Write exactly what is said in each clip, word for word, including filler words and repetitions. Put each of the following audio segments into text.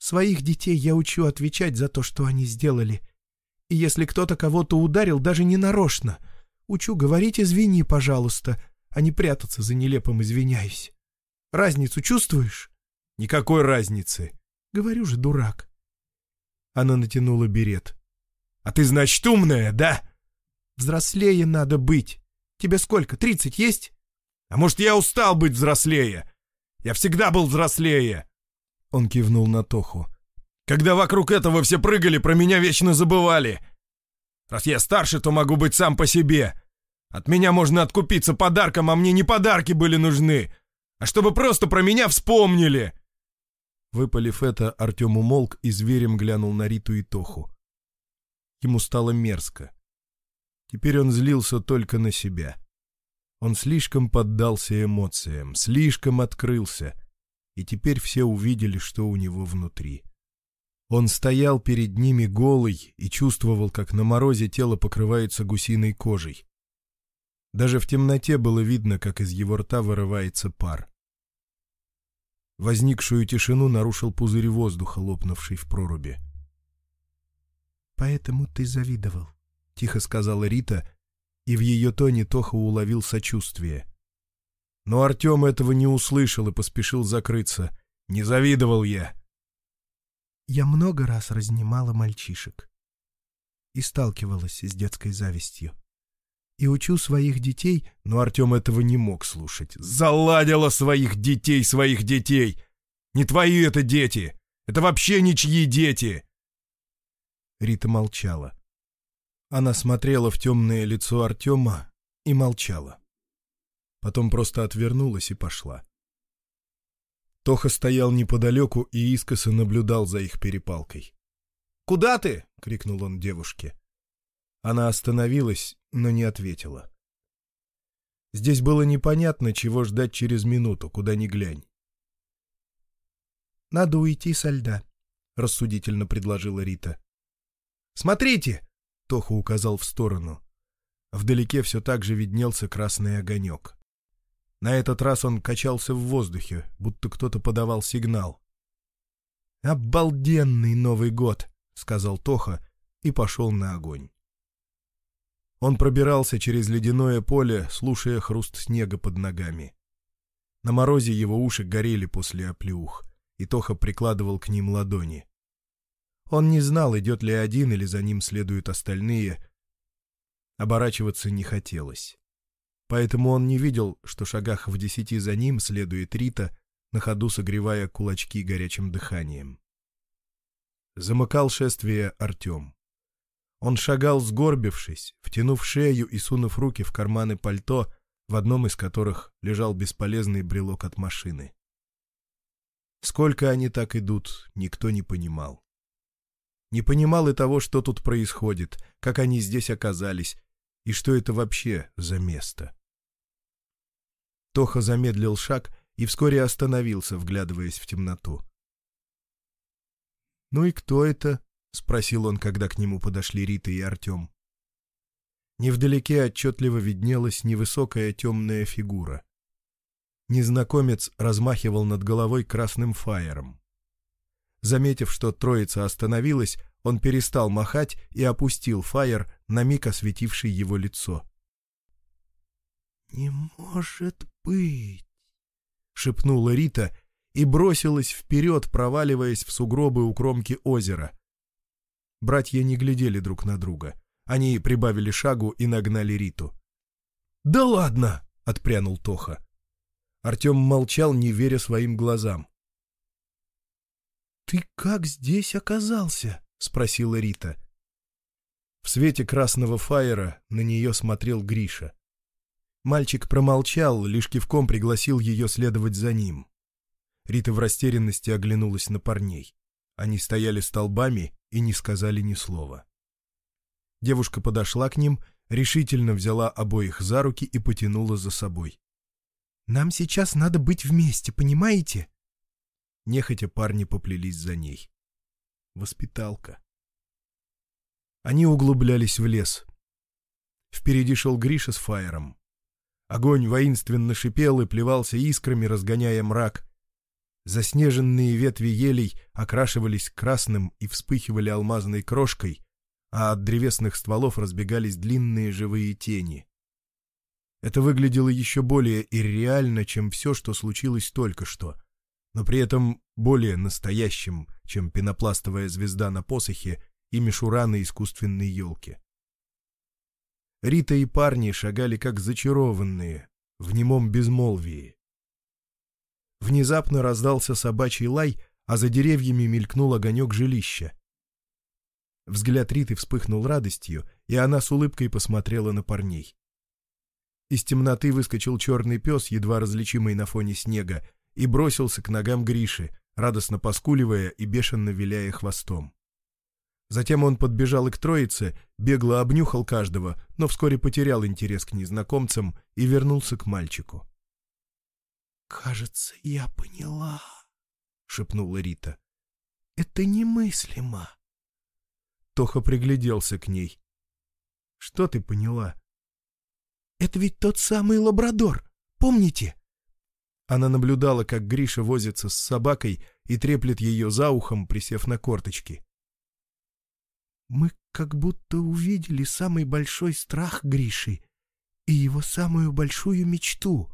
Своих детей я учу отвечать за то, что они сделали. И если кто-то кого-то ударил, даже не нарочно, учу говорить «извини, пожалуйста», а не прятаться за нелепым «извиняюсь». Разницу чувствуешь? Никакой разницы. Говорю же, дурак. Она натянула берет. А ты, значит, умная, да? Взрослее надо быть. Тебе сколько, тридцать есть? А может, я устал быть взрослее? Я всегда был взрослее. Он кивнул на Тоху. Когда вокруг этого все прыгали, про меня вечно забывали. Раз я старше, то могу быть сам по себе. От меня можно откупиться подарком, а мне не подарки были нужны, а чтобы просто про меня вспомнили. Выпалив это, Артем умолк и зверем глянул на Риту и Тоху. Ему стало мерзко. Теперь он злился только на себя. Он слишком поддался эмоциям, слишком открылся, и теперь все увидели, что у него внутри. Он стоял перед ними голый и чувствовал, как на морозе тело покрывается гусиной кожей. Даже в темноте было видно, как из его рта вырывается пар. Возникшую тишину нарушил пузырь воздуха, лопнувший в проруби. «Поэтому ты завидовал», — тихо сказала Рита, и в ее тоне Тоха уловил сочувствие. Но Артем этого не услышал и поспешил закрыться. «Не завидовал я». «Я много раз разнимала мальчишек и сталкивалась с детской завистью. И учу своих детей...» Но Артем этого не мог слушать. «Заладила своих детей, своих детей! Не твои это дети! Это вообще ничьи дети!» Рита молчала. Она смотрела в темное лицо Артема и молчала. Потом просто отвернулась и пошла. Тоха стоял неподалеку и искоса наблюдал за их перепалкой. «Куда ты?» — крикнул он девушке. Она остановилась, но не ответила. Здесь было непонятно, чего ждать через минуту, куда ни глянь. «Надо уйти со льда», — рассудительно предложила Рита. «Смотрите!» — Тоха указал в сторону. Вдалеке все так же виднелся красный огонек. На этот раз он качался в воздухе, будто кто-то подавал сигнал. «Обалденный Новый год!» — сказал Тоха и пошел на огонь. Он пробирался через ледяное поле, слушая хруст снега под ногами. На морозе его уши горели после оплеух, и Тоха прикладывал к ним ладони. Он не знал, идет ли один или за ним следуют остальные. Оборачиваться не хотелось. Поэтому он не видел, что шагах в десяти за ним следует Рита, на ходу согревая кулачки горячим дыханием. Замыкал шествие Артем. Он шагал сгорбившись, втянув шею и сунув руки в карманы пальто, в одном из которых лежал бесполезный брелок от машины. Сколько они так идут, никто не понимал. Не понимал и того, что тут происходит, как они здесь оказались, и что это вообще за место. Тоха замедлил шаг и вскоре остановился, вглядываясь в темноту. «Ну и кто это?» — спросил он, когда к нему подошли Рита и Артем. Невдалеке отчетливо виднелась невысокая темная фигура. Незнакомец размахивал над головой красным фаером. Заметив, что троица остановилась, он перестал махать и опустил фаер, на миг осветивший его лицо. «Не может быть!» — шепнула Рита и бросилась вперед, проваливаясь в сугробы у кромки озера. Братья не глядели друг на друга. Они прибавили шагу и нагнали Риту. «Да ладно!» — отпрянул Тоха. Артем молчал, не веря своим глазам. «Ты как здесь оказался?» — спросила Рита. В свете красного фаера на нее смотрел Гриша. Мальчик промолчал, лишь кивком пригласил ее следовать за ним. Рита в растерянности оглянулась на парней. Они стояли столбами и не сказали ни слова. Девушка подошла к ним, решительно взяла обоих за руки и потянула за собой. «Нам сейчас надо быть вместе, понимаете?» Нехотя парни поплелись за ней. Воспиталка. Они углублялись в лес. Впереди шел Гриша с фаером. Огонь воинственно шипел и плевался искрами, разгоняя мрак. Заснеженные ветви елей окрашивались красным и вспыхивали алмазной крошкой, а от древесных стволов разбегались длинные живые тени. Это выглядело еще более ирреально, чем все, что случилось только что, но при этом более настоящим, чем пенопластовая звезда на посохе и мишура на искусственной елке. Рита и парни шагали как зачарованные, в немом безмолвии. Внезапно раздался собачий лай, а за деревьями мелькнул огонек жилища. Взгляд Риты вспыхнул радостью, и она с улыбкой посмотрела на парней. Из темноты выскочил черный пес, едва различимый на фоне снега, и бросился к ногам Гриши, радостно поскуливая и бешено виляя хвостом. Затем он подбежал и к троице, бегло обнюхал каждого, но вскоре потерял интерес к незнакомцам и вернулся к мальчику. «Кажется, я поняла», — шепнула Рита. «Это немыслимо». Тоха пригляделся к ней. «Что ты поняла?» «Это ведь тот самый лабрадор, помните?» Она наблюдала, как Гриша возится с собакой и треплет ее за ухом, присев на корточки. «Мы как будто увидели самый большой страх Гриши и его самую большую мечту.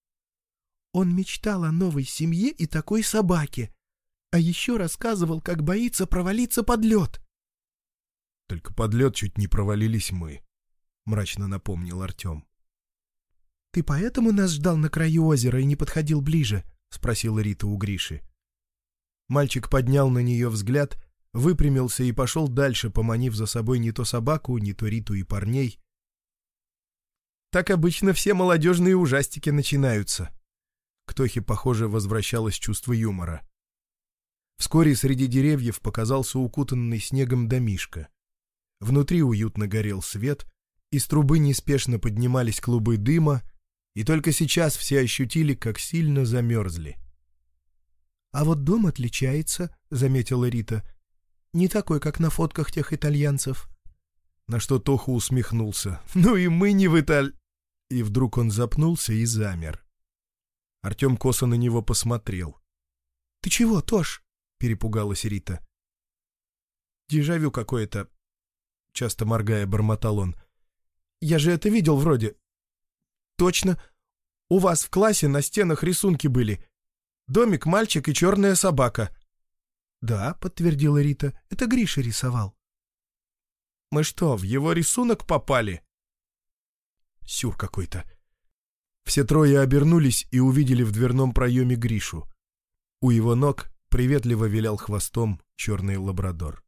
Он мечтал о новой семье и такой собаке, а еще рассказывал, как боится провалиться под лед». «Только под лед чуть не провалились мы», — мрачно напомнил Артем. «Ты поэтому нас ждал на краю озера и не подходил ближе?» — спросила Рита у Гриши. Мальчик поднял на нее взгляд, выпрямился и пошел дальше, поманив за собой не то собаку, не то Риту и парней. «Так обычно все молодежные ужастики начинаются». К Тохе, похоже, возвращалось чувство юмора. Вскоре среди деревьев показался укутанный снегом домишко. Внутри уютно горел свет, из трубы неспешно поднимались клубы дыма, и только сейчас все ощутили, как сильно замерзли. «А вот дом отличается», — заметила Рита. «Не такой, как на фотках тех итальянцев». На что Тоха усмехнулся. «Ну и мы не в Италь...» И вдруг он запнулся и замер. Артем косо на него посмотрел. «Ты чего, Тош?» — перепугалась Рита. «Дежавю какое-то», — часто моргая, бормотал он. «Я же это видел вроде». «Точно. У вас в классе на стенах рисунки были. Домик, мальчик и черная собака». «Да», — подтвердила Рита, — «это Гриша рисовал». «Мы что, в его рисунок попали?» Сюр какой-то. Все трое обернулись и увидели в дверном проеме Гришу. У его ног приветливо вилял хвостом черный лабрадор.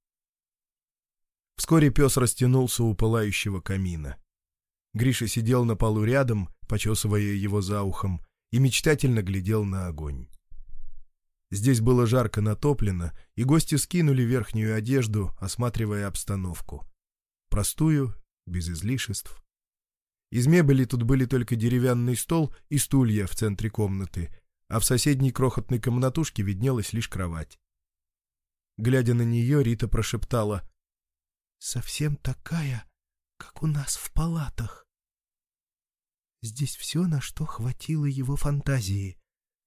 Вскоре пес растянулся у пылающего камина. Гриша сидел на полу рядом, почесывая его за ухом, и мечтательно глядел на огонь. Здесь было жарко натоплено, и гости скинули верхнюю одежду, осматривая обстановку. Простую, без излишеств. Из мебели тут были только деревянный стол и стулья в центре комнаты, а в соседней крохотной комнатушке виднелась лишь кровать. Глядя на нее, Рита прошептала: «Совсем такая, как у нас в палатах. Здесь все, на что хватило его фантазии».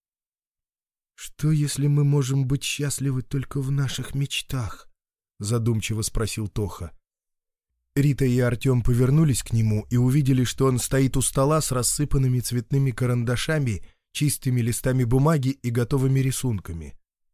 «Что, если мы можем быть счастливы только в наших мечтах?» — задумчиво спросил Тоха. Рита и Артем повернулись к нему и увидели, что он стоит у стола с рассыпанными цветными карандашами, чистыми листами бумаги и готовыми рисунками.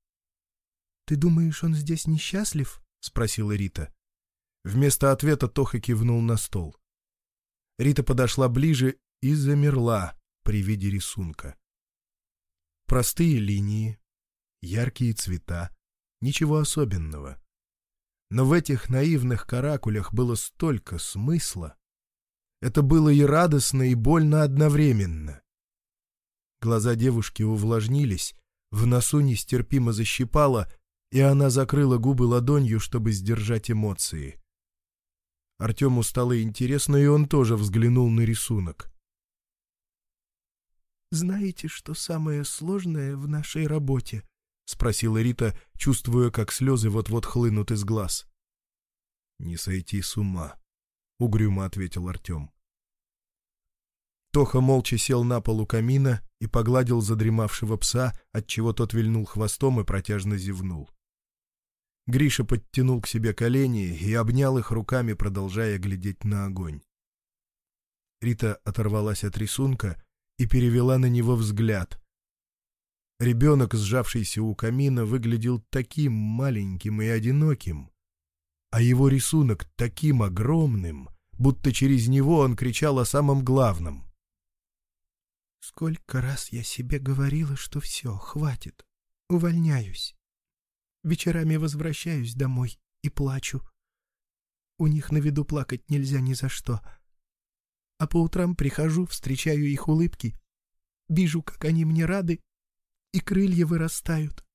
«Ты думаешь, он здесь несчастлив?» — спросила Рита. Вместо ответа Тоха кивнул на стол. Рита подошла ближе и замерла при виде рисунка. Простые линии, яркие цвета, ничего особенного. Но в этих наивных каракулях было столько смысла. Это было и радостно, и больно одновременно. Глаза девушки увлажнились, в носу нестерпимо защипало, и она закрыла губы ладонью, чтобы сдержать эмоции. Артему стало интересно, и он тоже взглянул на рисунок. «Знаете, что самое сложное в нашей работе?» — спросила Рита, чувствуя, как слезы вот-вот хлынут из глаз. «Не сойти с ума», — угрюмо ответил Артем. Тоха молча сел на пол у камина и погладил задремавшего пса, отчего тот вильнул хвостом и протяжно зевнул. Гриша подтянул к себе колени и обнял их руками, продолжая глядеть на огонь. Рита оторвалась от рисунка и перевела на него взгляд. Ребенок, сжавшийся у камина, выглядел таким маленьким и одиноким, а его рисунок таким огромным, будто через него он кричал о самом главном. «Сколько раз я себе говорила, что все, хватит, увольняюсь. Вечерами возвращаюсь домой и плачу. У них на виду плакать нельзя ни за что. А по утрам прихожу, встречаю их улыбки, вижу, как они мне рады, и крылья вырастают».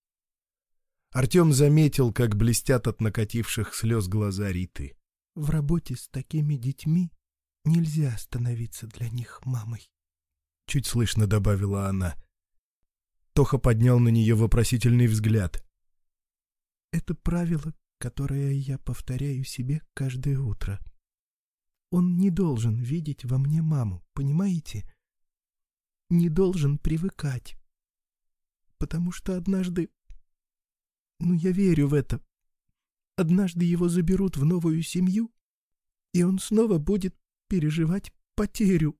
Артем заметил, как блестят от накативших слез глаза Риты. «В работе с такими детьми нельзя становиться для них мамой», — чуть слышно добавила она. Тоха поднял на нее вопросительный взгляд. «Это правило, которое я повторяю себе каждое утро. Он не должен видеть во мне маму, понимаете? Не должен привыкать. Потому что однажды... Ну, я верю в это. Однажды его заберут в новую семью, и он снова будет переживать потерю».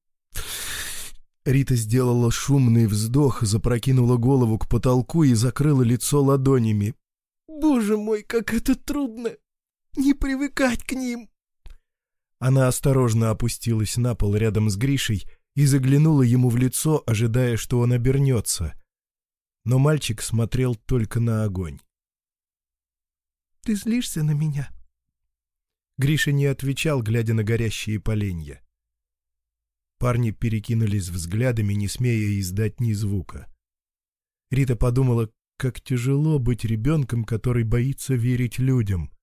Рита сделала шумный вздох, запрокинула голову к потолку и закрыла лицо ладонями. «Боже мой, как это трудно! Не привыкать к ним!» Она осторожно опустилась на пол рядом с Гришей и заглянула ему в лицо, ожидая, что он обернется. Но мальчик смотрел только на огонь. «Ты злишься на меня?» Гриша не отвечал, глядя на горящие поленья. Парни перекинулись взглядами, не смея издать ни звука. Рита подумала, как тяжело быть ребенком, который боится верить людям.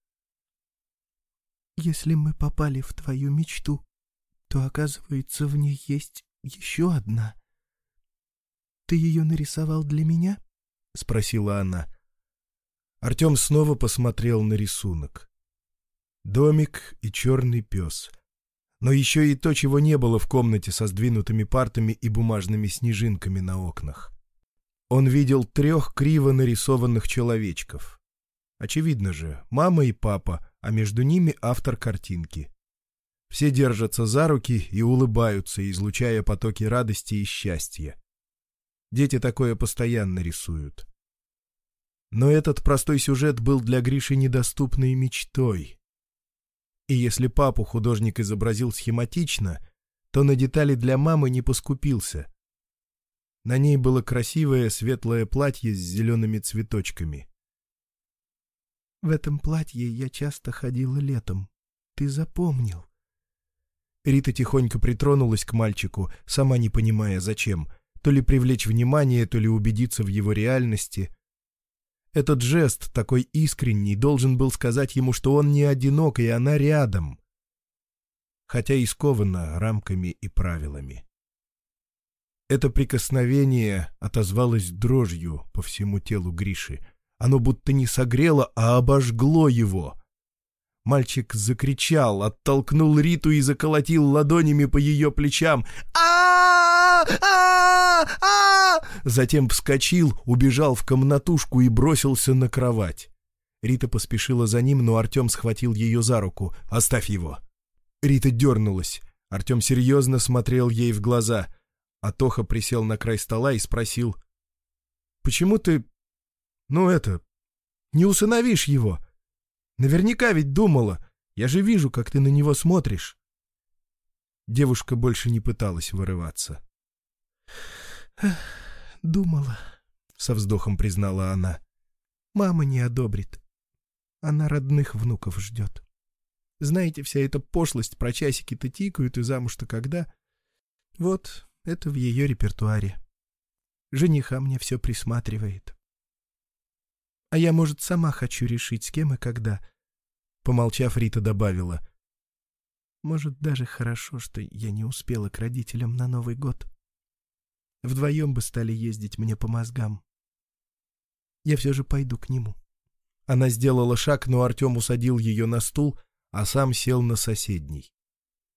«Если мы попали в твою мечту, то, оказывается, в ней есть еще одна. Ты ее нарисовал для меня?» — спросила она. Артем снова посмотрел на рисунок. Домик и черный пес. Но еще и то, чего не было в комнате со сдвинутыми партами и бумажными снежинками на окнах. Он видел трех криво нарисованных человечков. Очевидно же, мама и папа, а между ними автор картинки. Все держатся за руки и улыбаются, излучая потоки радости и счастья. Дети такое постоянно рисуют. Но этот простой сюжет был для Гриши недоступной мечтой. И если папу художник изобразил схематично, то на детали для мамы не поскупился. На ней было красивое светлое платье с зелеными цветочками. «В этом платье я часто ходила летом. Ты запомнил?» Рита тихонько притронулась к мальчику, сама не понимая, зачем. То ли привлечь внимание, то ли убедиться в его реальности. Этот жест, такой искренний, должен был сказать ему, что он не одинок, и она рядом. Хотя и скована рамками и правилами. Это прикосновение отозвалось дрожью по всему телу Гриши. Оно будто не согрело, а обожгло его. Мальчик закричал, оттолкнул Риту и заколотил ладонями по ее плечам. а а а Затем вскочил, убежал в комнатушку и бросился на кровать. Рита поспешила за ним, но Артем схватил ее за руку. «Оставь его!» Рита дернулась. Артем серьезно смотрел ей в глаза. А Тоха присел на край стола и спросил: «Почему ты, ну это, не усыновишь его? Наверняка ведь думала. Я же вижу, как ты на него смотришь». Девушка больше не пыталась вырываться. «Думала», — со вздохом признала она. «Мама не одобрит. Она родных внуков ждет. Знаете, вся эта пошлость про часики-то тикают и замуж-то когда? Вот это в ее репертуаре. Жениха мне все присматривает. А я, может, сама хочу решить, с кем и когда». Помолчав, Рита добавила: «Может, даже хорошо, что я не успела к родителям на Новый год. Вдвоем бы стали ездить мне по мозгам. Я все же пойду к нему». Она сделала шаг, но Артем усадил ее на стул, а сам сел на соседний.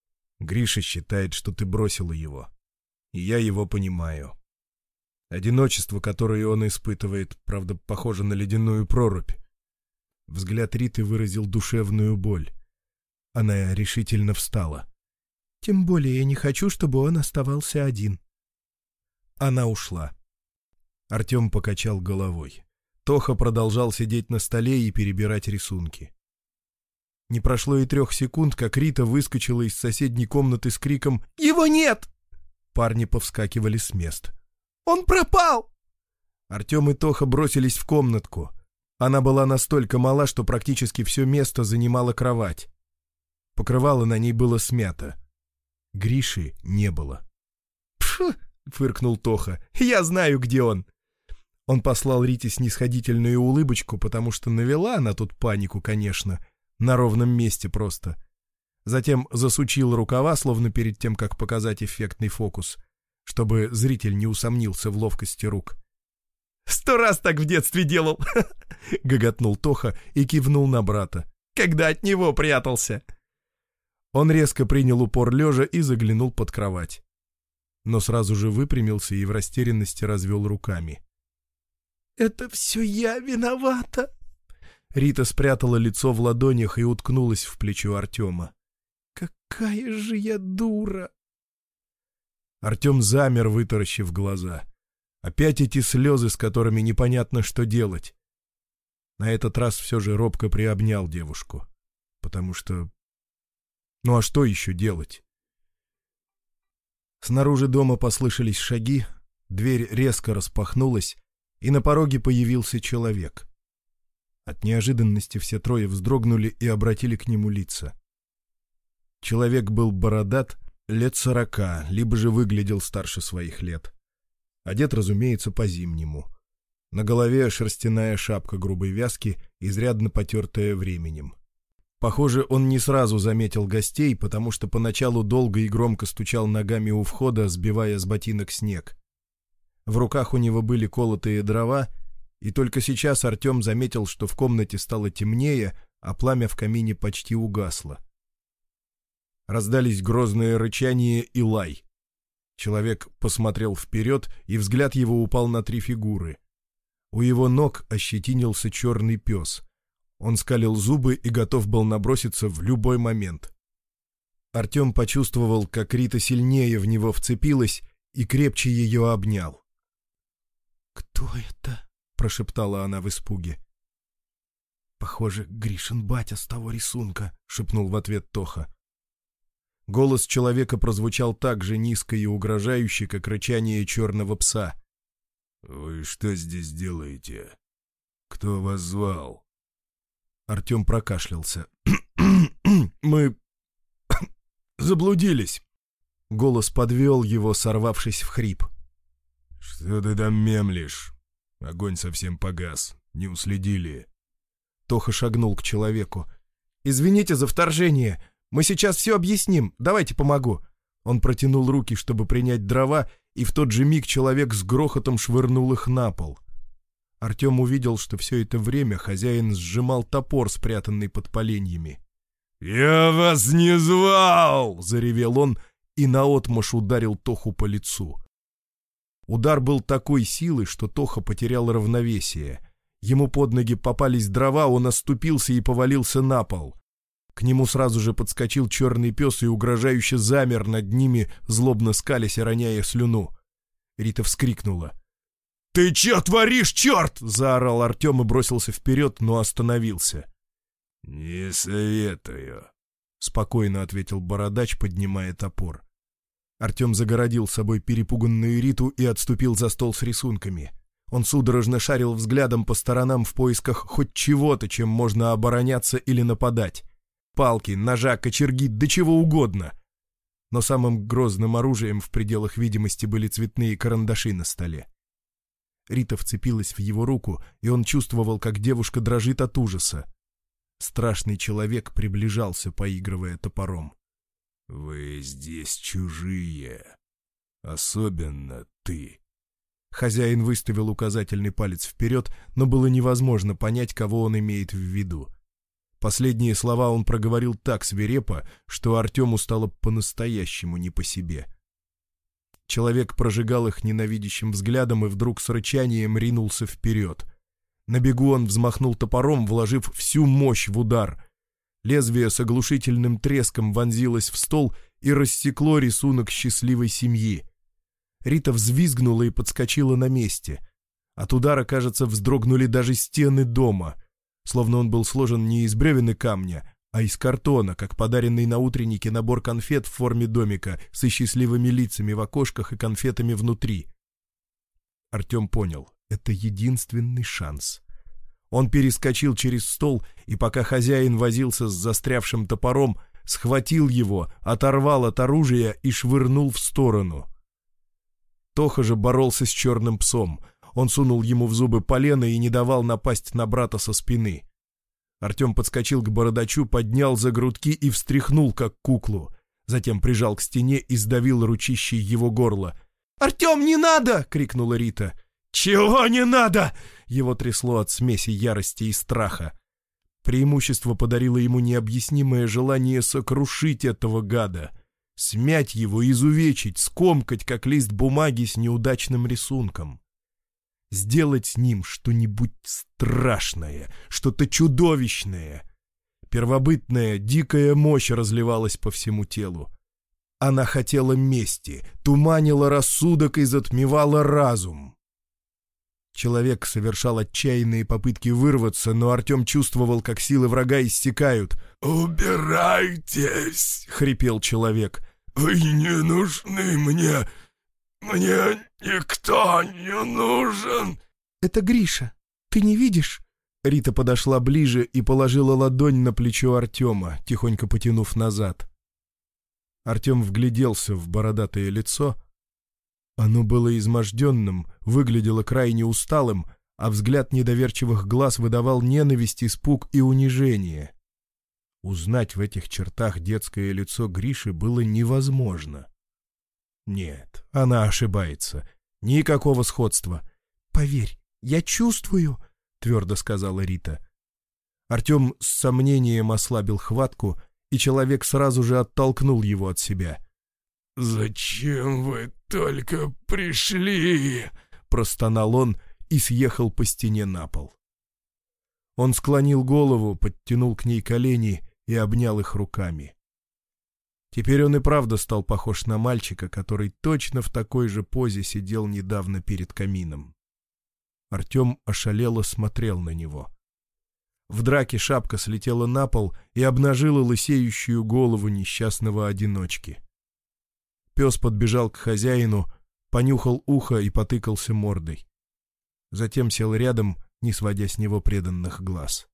Гриша считает, что ты бросила его. И я его понимаю. Одиночество, которое он испытывает, правда, похоже на ледяную прорубь. Взгляд Риты выразил душевную боль. Она решительно встала. «Тем более я не хочу, чтобы он оставался один». Она ушла. Артем покачал головой. Тоха продолжал сидеть на столе и перебирать рисунки. Не прошло и трех секунд, как Рита выскочила из соседней комнаты с криком «Его нет!». Парни повскакивали с мест. «Он пропал!» Артем и Тоха бросились в комнатку. Она была настолько мала, что практически все место занимала кровать. Покрывало на ней было смято. Гриши не было. «Пф!» — фыркнул Тоха. «Я знаю, где он!» Он послал Рите снисходительную улыбочку, потому что навела она тут панику, конечно, на ровном месте просто. Затем засучил рукава, словно перед тем, как показать эффектный фокус, чтобы зритель не усомнился в ловкости рук. «Сто раз так в детстве делал!» — гоготнул Тоха и кивнул на брата. «Когда от него прятался!» Он резко принял упор лежа и заглянул под кровать. Но сразу же выпрямился и в растерянности развел руками. «Это все я виновата!» Рита спрятала лицо в ладонях и уткнулась в плечо Артема. «Какая же я дура!» Артем замер, вытаращив глаза. Опять эти слезы, с которыми непонятно, что делать. На этот раз все же робко приобнял девушку. Потому что... Ну а что еще делать? Снаружи дома послышались шаги, дверь резко распахнулась, и на пороге появился человек. От неожиданности все трое вздрогнули и обратили к нему лица. Человек был бородат, лет сорока, либо же выглядел старше своих лет. Одет, разумеется, по-зимнему. На голове шерстяная шапка грубой вязки, изрядно потертая временем. Похоже, он не сразу заметил гостей, потому что поначалу долго и громко стучал ногами у входа, сбивая с ботинок снег. В руках у него были колотые дрова, и только сейчас Артем заметил, что в комнате стало темнее, а пламя в камине почти угасло. Раздались грозное рычание и лай. Человек посмотрел вперед, и взгляд его упал на три фигуры. У его ног ощетинился черный пес. Он скалил зубы и готов был наброситься в любой момент. Артем почувствовал, как Рита сильнее в него вцепилась и крепче ее обнял. «Кто это?» — прошептала она в испуге. «Похоже, Гришин батя с того рисунка», — шепнул в ответ Тоха. Голос человека прозвучал так же низко и угрожающе, как рычание черного пса. «Вы что здесь делаете? Кто вас звал?» Артем прокашлялся. «Мы заблудились». Голос подвел его, сорвавшись в хрип. «Что ты там мемлишь? Огонь совсем погас. Не уследили». Тоха шагнул к человеку. «Извините за вторжение. Мы сейчас все объясним. Давайте помогу». Он протянул руки, чтобы принять дрова, и в тот же миг человек с грохотом швырнул их на пол. Артем увидел, что все это время хозяин сжимал топор, спрятанный под поленьями. «Я вас не звал!» — заревел он и наотмашь ударил Тоху по лицу. Удар был такой силы, что Тоха потерял равновесие. Ему под ноги попались дрова, он оступился и повалился на пол. К нему сразу же подскочил черный пес и угрожающе замер над ними, злобно скалясь и роняя слюну. Рита вскрикнула. «Ты че творишь, черт?» — заорал Артем и бросился вперед, но остановился. «Не советую», — спокойно ответил бородач, поднимая топор. Артем загородил собой перепуганную Риту и отступил за стол с рисунками. Он судорожно шарил взглядом по сторонам в поисках хоть чего-то, чем можно обороняться или нападать. Палки, ножа, кочерги, да чего угодно. Но самым грозным оружием в пределах видимости были цветные карандаши на столе. Рита вцепилась в его руку, и он чувствовал, как девушка дрожит от ужаса. Страшный человек приближался, поигрывая топором. «Вы здесь чужие. Особенно ты». Хозяин выставил указательный палец вперед, но было невозможно понять, кого он имеет в виду. Последние слова он проговорил так свирепо, что Артему стало по-настоящему не по себе. Человек прожигал их ненавидящим взглядом и вдруг с рычанием ринулся вперед. На бегу он взмахнул топором, вложив всю мощь в удар. Лезвие с оглушительным треском вонзилось в стол и рассекло рисунок счастливой семьи. Рита взвизгнула и подскочила на месте. От удара, кажется, вздрогнули даже стены дома, словно он был сложен не из бревен и камня, а из картона, как подаренный на утреннике набор конфет в форме домика со счастливыми лицами в окошках и конфетами внутри. Артем понял — это единственный шанс. Он перескочил через стол, и пока хозяин возился с застрявшим топором, схватил его, оторвал от оружия и швырнул в сторону. Тоха же боролся с черным псом. Он сунул ему в зубы полено и не давал напасть на брата со спины. Артем подскочил к бородачу, поднял за грудки и встряхнул, как куклу. Затем прижал к стене и сдавил ручищей его горло. «Артем, не надо!» — крикнула Рита. «Чего не надо?» — его трясло от смеси ярости и страха. Преимущество подарило ему необъяснимое желание сокрушить этого гада, смять его, изувечить, скомкать, как лист бумаги с неудачным рисунком. Сделать с ним что-нибудь страшное, что-то чудовищное. Первобытная, дикая мощь разливалась по всему телу. Она хотела мести, туманила рассудок и затмевала разум. Человек совершал отчаянные попытки вырваться, но Артем чувствовал, как силы врага иссякают. «Убирайтесь!» — хрипел человек. «Вы не нужны мне! Мне никто не нужен!» «Это Гриша. Ты не видишь?» Рита подошла ближе и положила ладонь на плечо Артема, тихонько потянув назад. Артем вгляделся в бородатое лицо. Оно было изможденным, выглядело крайне усталым, а взгляд недоверчивых глаз выдавал ненависть, испуг и унижение. Узнать в этих чертах детское лицо Гриши было невозможно. Нет, она ошибается. Никакого сходства. «Поверь, я чувствую», — твердо сказала Рита. Артем с сомнением ослабил хватку, и человек сразу же оттолкнул его от себя. «Зачем вы только пришли?» — простонал он и съехал по стене на пол. Он склонил голову, подтянул к ней колени и обнял их руками. Теперь он и правда стал похож на мальчика, который точно в такой же позе сидел недавно перед камином. Артем ошалело смотрел на него. В драке шапка слетела на пол и обнажила лысеющую голову несчастного одиночки. Пес подбежал к хозяину, понюхал ухо и потыкался мордой. Затем сел рядом, не сводя с него преданных глаз.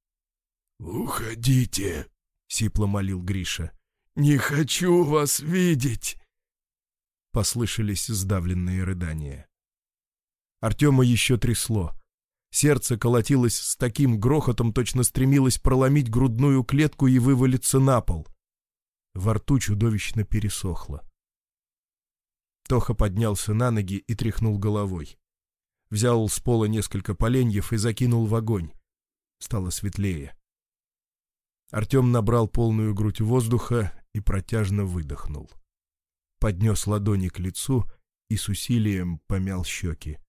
«Уходите!» — сипло молил Гриша. «Не хочу вас видеть!» Послышались сдавленные рыдания. Артема еще трясло. Сердце колотилось с таким грохотом, точно стремилось проломить грудную клетку и вывалиться на пол. Во рту чудовищно пересохло. Тоха поднялся на ноги и тряхнул головой. Взял с пола несколько поленьев и закинул в огонь. Стало светлее. Артем набрал полную грудь воздуха и протяжно выдохнул. Поднес ладони к лицу и с усилием помял щеки.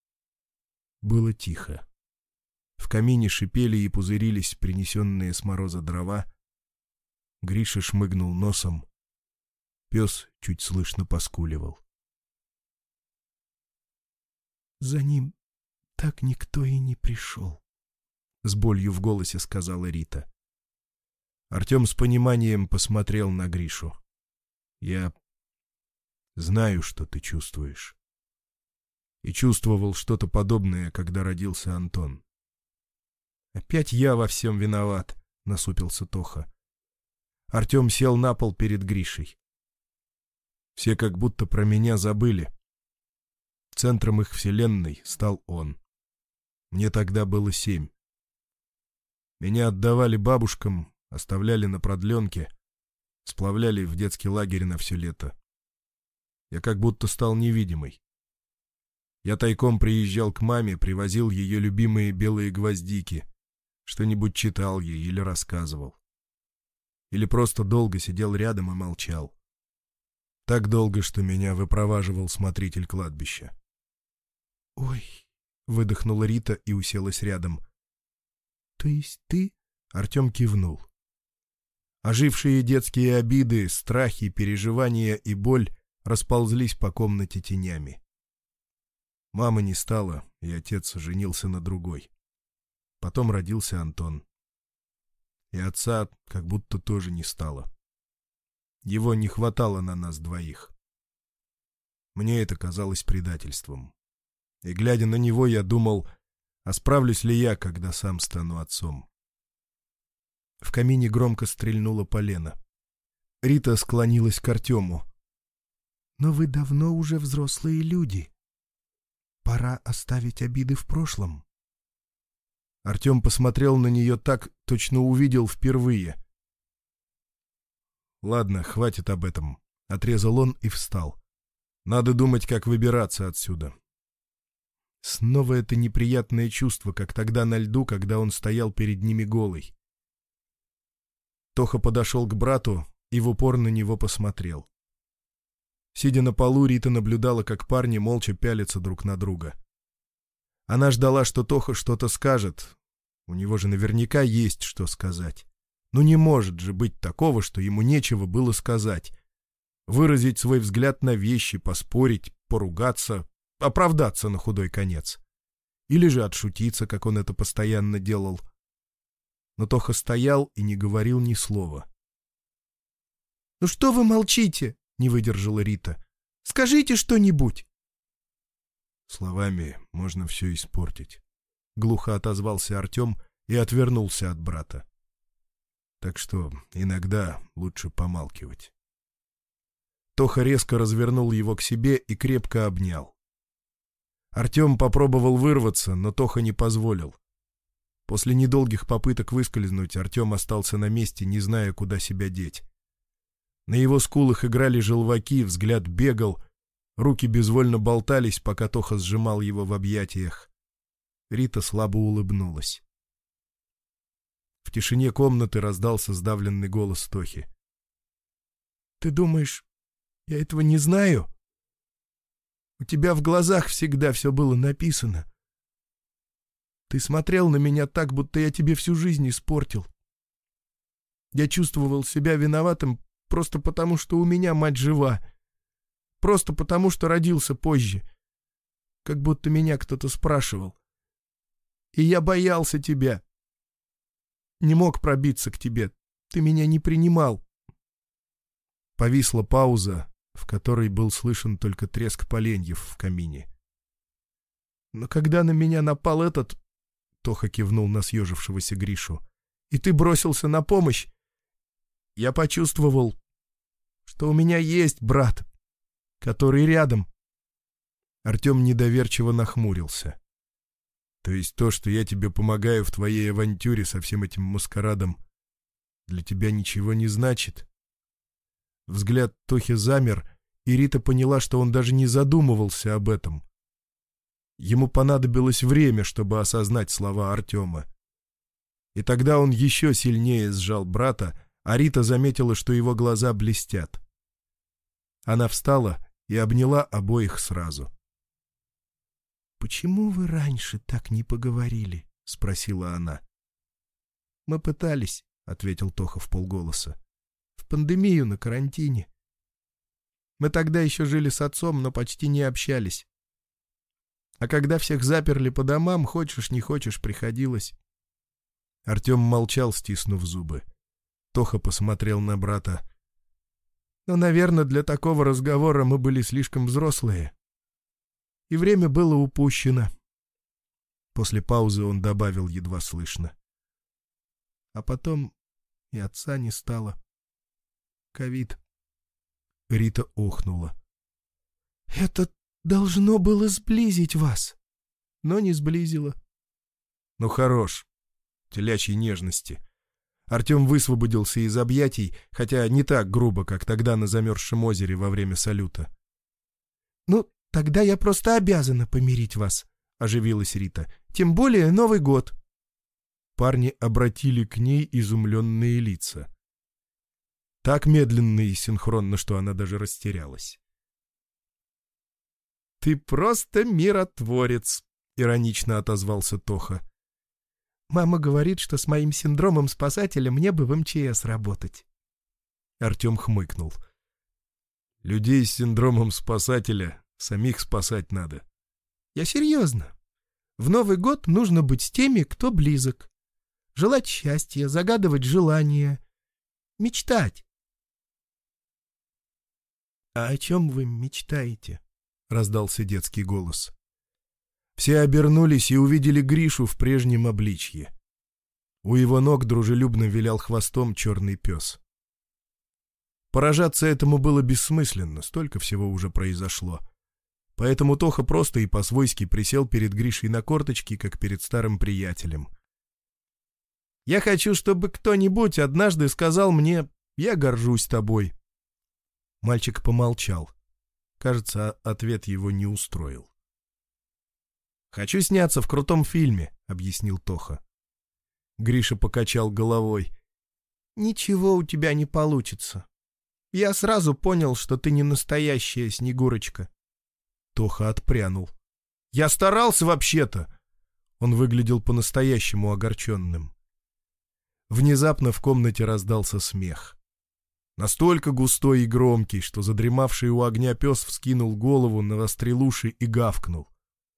Было тихо. В камине шипели и пузырились принесенные с мороза дрова. Гриша шмыгнул носом. Пес чуть слышно поскуливал. «За ним так никто и не пришел», — с болью в голосе сказала Рита. Артем с пониманием посмотрел на Гришу. «Я знаю, что ты чувствуешь. И чувствовал что-то подобное, когда родился Антон». «Опять я во всем виноват», — насупился Тоха. Артем сел на пол перед Гришей. Все как будто про меня забыли. Центром их вселенной стал он. Мне тогда было семь. Меня отдавали бабушкам, оставляли на продленке, сплавляли в детский лагерь на все лето. Я как будто стал невидимый. Я тайком приезжал к маме, привозил ее любимые белые гвоздики, Что-нибудь читал ей или рассказывал. Или просто долго сидел рядом и молчал. Так долго, что меня выпроваживал смотритель кладбища. «Ой», — выдохнула Рита и уселась рядом. «То есть ты?» — Артем кивнул. Ожившие детские обиды, страхи, переживания и боль расползлись по комнате тенями. Мамы не стало, и отец женился на другой. Потом родился Антон. И отца как будто тоже не стало. Его не хватало на нас двоих. Мне это казалось предательством. И, глядя на него, я думал, а справлюсь ли я, когда сам стану отцом. В камине громко стрельнуло полено. Рита склонилась к Артему. «Но вы давно уже взрослые люди. Пора оставить обиды в прошлом». Артем посмотрел на нее так, точно увидел впервые. «Ладно, хватит об этом», — отрезал он и встал. «Надо думать, как выбираться отсюда». Снова это неприятное чувство, как тогда на льду, когда он стоял перед ними голый. Тоха подошел к брату и в упор на него посмотрел. Сидя на полу, Рита наблюдала, как парни молча пялятся друг на друга. Она ждала, что Тоха что-то скажет. У него же наверняка есть что сказать. Ну не может же быть такого, что ему нечего было сказать. Выразить свой взгляд на вещи, поспорить, поругаться, оправдаться на худой конец. Или же отшутиться, как он это постоянно делал. Но Тоха стоял и не говорил ни слова. «Ну что вы молчите?» — не выдержала Рита. «Скажите что-нибудь!» «Словами можно все испортить», — глухо отозвался Артем и отвернулся от брата. «Так что иногда лучше помалкивать». Тоха резко развернул его к себе и крепко обнял. Артем попробовал вырваться, но Тоха не позволил. После недолгих попыток выскользнуть Артем остался на месте, не зная, куда себя деть. На его скулах играли желваки, взгляд бегал, руки безвольно болтались, пока Тоха сжимал его в объятиях. Рита слабо улыбнулась. В тишине комнаты раздался сдавленный голос Тохи. «Ты думаешь, я этого не знаю? У тебя в глазах всегда все было написано. Ты смотрел на меня так, будто я тебе всю жизнь испортил. Я чувствовал себя виноватым просто потому, что у меня мать жива. Просто потому, что родился позже. Как будто меня кто-то спрашивал. И я боялся тебя. Не мог пробиться к тебе. Ты меня не принимал». Повисла пауза, в которой был слышен только треск поленьев в камине. «Но когда на меня напал этот...» — Тоха кивнул на съежившегося Гришу. «И ты бросился на помощь. Я почувствовал, что у меня есть брат, который рядом». Артем недоверчиво нахмурился. «То есть то, что я тебе помогаю в твоей авантюре со всем этим маскарадом, для тебя ничего не значит?» Взгляд Тохи замер, и Рита поняла, что он даже не задумывался об этом. Ему понадобилось время, чтобы осознать слова Артема. И тогда он еще сильнее сжал брата, а Рита заметила, что его глаза блестят. Она встала и обняла обоих сразу. «Почему вы раньше так не поговорили?» — спросила она. «Мы пытались», — ответил Тоха вполголоса. «В пандемию на карантине. Мы тогда еще жили с отцом, но почти не общались. А когда всех заперли по домам, хочешь не хочешь, приходилось». Артем молчал, стиснув зубы. Тоха посмотрел на брата. «Но, наверное, для такого разговора мы были слишком взрослые. И время было упущено». После паузы он добавил едва слышно. «А потом и отца не стало. Ковид». Рита охнула. «Это должно было сблизить вас, но не сблизило». «Ну хорош. Телячьей нежности». Артем высвободился из объятий, хотя не так грубо, как тогда на замерзшем озере во время салюта. «Ну, тогда я просто обязана помирить вас», — оживилась Рита. «Тем более Новый год». парни обратили к ней изумленные лица. Так медленно и синхронно, что она даже растерялась. «Ты просто миротворец», — иронично отозвался Тоха. «Мама говорит, что с моим синдромом спасателя мне бы в эм че эс работать». Артем хмыкнул. «Людей с синдромом спасателя самих спасать надо». «Я серьезно. В Новый год нужно быть с теми, кто близок. Желать счастья, загадывать желания, мечтать». «А о чем вы мечтаете?» — раздался детский голос. Все обернулись и увидели Гришу в прежнем обличье. У его ног дружелюбно вилял хвостом черный пес. Поражаться этому было бессмысленно, столько всего уже произошло. Поэтому Тоха просто и по-свойски присел перед Гришей на корточки, как перед старым приятелем. «Я хочу, чтобы кто-нибудь однажды сказал мне: я горжусь тобой». Мальчик помолчал. Кажется, ответ его не устроил. «Хочу сняться в крутом фильме», — объяснил Тоха. Гриша покачал головой. «Ничего у тебя не получится. Я сразу понял, что ты не настоящая Снегурочка». Тоха отпрянул. «Я старался вообще-то!» Он выглядел по-настоящему огорченным. Внезапно в комнате раздался смех. Настолько густой и громкий, что задремавший у огня пес вскинул голову, навострил уши и гавкнул.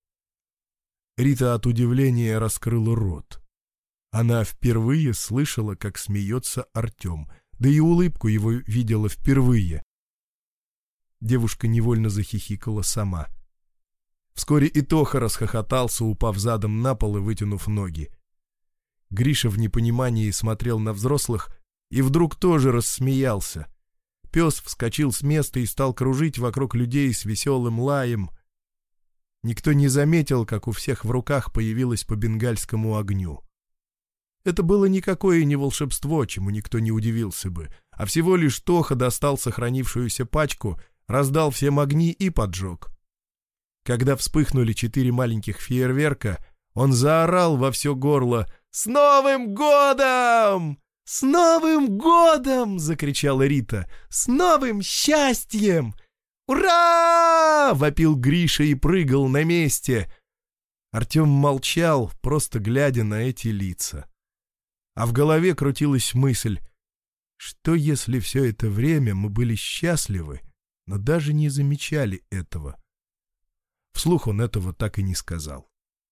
Рита от удивления раскрыла рот. Она впервые слышала, как смеется Артем, да и улыбку его видела впервые. Девушка невольно захихикала сама. Вскоре и Тоха расхохотался, упав задом на пол и вытянув ноги. Гриша в непонимании смотрел на взрослых и вдруг тоже рассмеялся. Пес вскочил с места и стал кружить вокруг людей с веселым лаем. Никто не заметил, как у всех в руках появилось по бенгальскому огню. Это было никакое не волшебство, чему никто не удивился бы, а всего лишь Тоха достал сохранившуюся пачку, раздал всем огни и поджег. Когда вспыхнули четыре маленьких фейерверка, он заорал во все горло: «С Новым годом! С Новым годом!» — закричала Рита. «С новым счастьем! Ура!» — вопил Гриша и прыгал на месте. Артем молчал, просто глядя на эти лица. А в голове крутилась мысль: что если все это время мы были счастливы, но даже не замечали этого? Вслух он этого так и не сказал.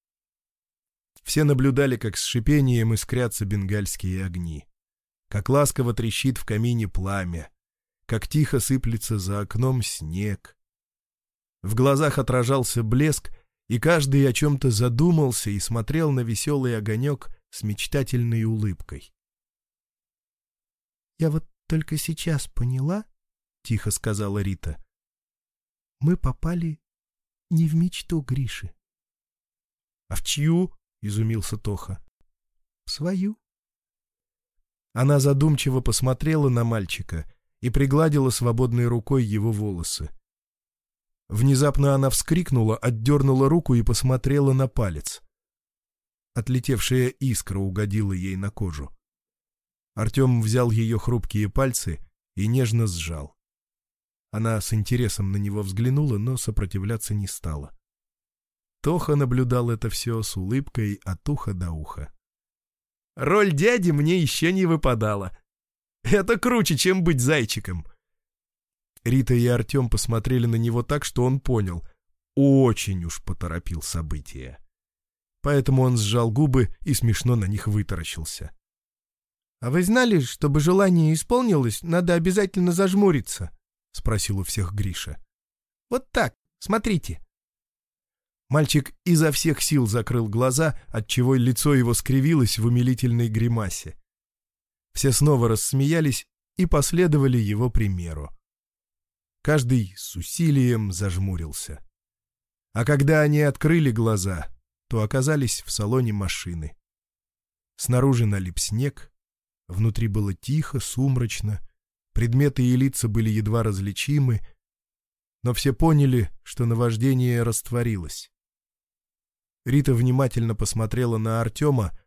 Все наблюдали, как с шипением искрятся бенгальские огни, как ласково трещит в камине пламя, как тихо сыплется за окном снег. В глазах отражался блеск, и каждый о чем-то задумался и смотрел на веселый огонек с мечтательной улыбкой. «Я вот только сейчас поняла, — тихо сказала Рита, — мы попали не в мечту Гриши». «А в чью?» — изумился Тоха. «В свою». Она задумчиво посмотрела на мальчика и пригладила свободной рукой его волосы. Внезапно она вскрикнула, отдернула руку и посмотрела на палец. Отлетевшая искра угодила ей на кожу. Артем взял ее хрупкие пальцы и нежно сжал. Она с интересом на него взглянула, но сопротивляться не стала. Тоха наблюдал это все с улыбкой от уха до уха. «Роль дяди мне еще не выпадала. Это круче, чем быть зайчиком». Рита и Артем посмотрели на него так, что он понял. Очень уж поторопил события. Поэтому он сжал губы и смешно на них вытаращился. «А вы знали, чтобы желание исполнилось, надо обязательно зажмуриться?» — спросил у всех Гриша. «Вот так, смотрите». Мальчик изо всех сил закрыл глаза, отчего лицо его скривилось в умилительной гримасе. Все снова рассмеялись и последовали его примеру. Каждый с усилием зажмурился. А когда они открыли глаза, то оказались в салоне машины. Снаружи налип снег, внутри было тихо, сумрачно, предметы и лица были едва различимы, но все поняли, что наваждение растворилось. Рита внимательно посмотрела на Артема,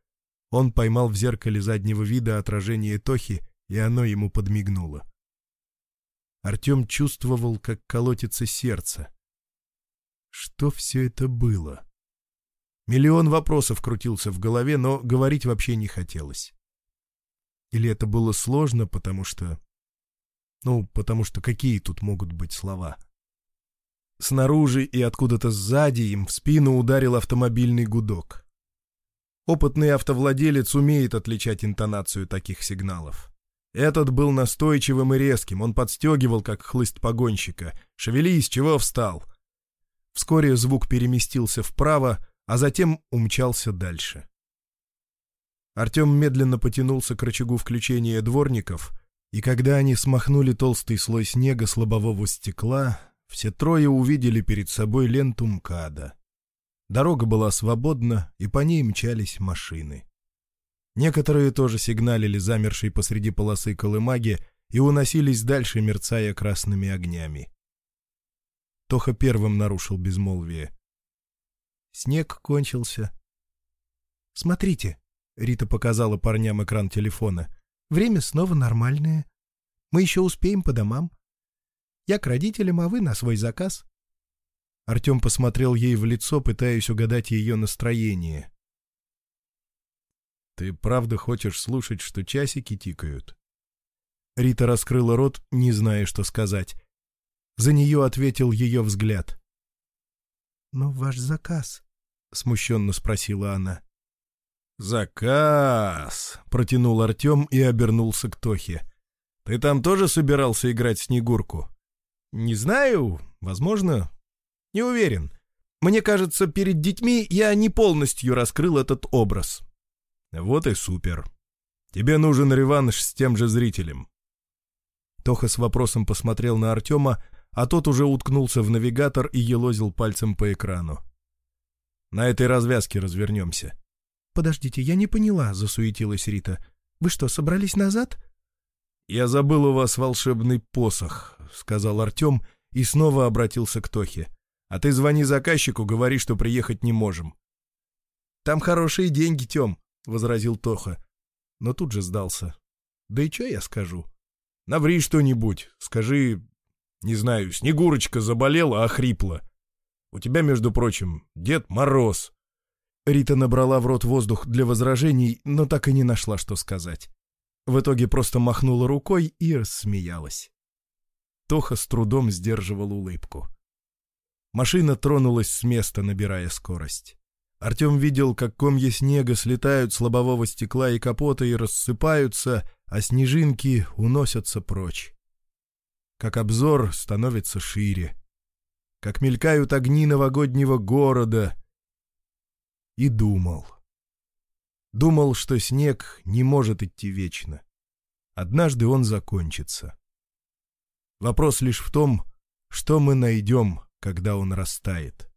Он поймал в зеркале заднего вида отражение Тохи, и оно ему подмигнуло. Артем чувствовал, как колотится сердце. Что все это было? Миллион вопросов крутился в голове, но говорить вообще не хотелось. Или это было сложно, потому что... Ну, потому что какие тут могут быть слова? Снаружи и откуда-то сзади им в спину ударил автомобильный гудок. Опытный автовладелец умеет отличать интонацию таких сигналов. Этот был настойчивым и резким, он подстегивал, как хлыст погонщика. «Шевелись, чего встал?» Вскоре звук переместился вправо, а затем умчался дальше. Артем медленно потянулся к рычагу включения дворников, и когда они смахнули толстый слой снега с лобового стекла, все трое увидели перед собой ленту МКАДа. Дорога была свободна, и по ней мчались машины. Некоторые тоже сигналили замершей посреди полосы колымаги и уносились дальше, мерцая красными огнями. Тоха первым нарушил безмолвие. Снег кончился. «Смотрите», — Рита показала парням экран телефона, — «время снова нормальное. Мы еще успеем по домам. Я к родителям, а вы на свой заказ». Артем посмотрел ей в лицо, пытаясь угадать ее настроение. «Ты правда хочешь слушать, что часики тикают?» Рита раскрыла рот, не зная, что сказать. За нее ответил ее взгляд. «Но ваш заказ?» — смущенно спросила она. «Заказ!» — протянул Артем и обернулся к Тохе. «Ты там тоже собирался играть в Снегурку?» «Не знаю, возможно. Не уверен. Мне кажется, перед детьми я не полностью раскрыл этот образ». «Вот и супер. Тебе нужен реванш с тем же зрителем». Тоха с вопросом посмотрел на Артема, а тот уже уткнулся в навигатор и елозил пальцем по экрану. «На этой развязке развернемся». «Подождите, я не поняла», — засуетилась Рита. «Вы что, собрались назад?» «Я забыл у вас волшебный посох», — сказал Артем и снова обратился к Тохе. «А ты звони заказчику, говори, что приехать не можем». «Там хорошие деньги, Тем», — возразил Тоха, но тут же сдался. «Да и что я скажу?» «Наври что-нибудь, скажи, не знаю, Снегурочка заболела, охрипла. У тебя, между прочим, Дед Мороз». Рита набрала в рот воздух для возражений, но так и не нашла, что сказать. В итоге просто махнула рукой и рассмеялась. Тоха с трудом сдерживал улыбку. Машина тронулась с места, набирая скорость. Артем видел, как комья снега слетают с лобового стекла и капота и рассыпаются, а снежинки уносятся прочь. Как обзор становится шире. Как мелькают огни новогоднего города. И думал. Думал, что снег не может идти вечно. Однажды он закончится. Вопрос лишь в том, что мы найдем, когда он растает.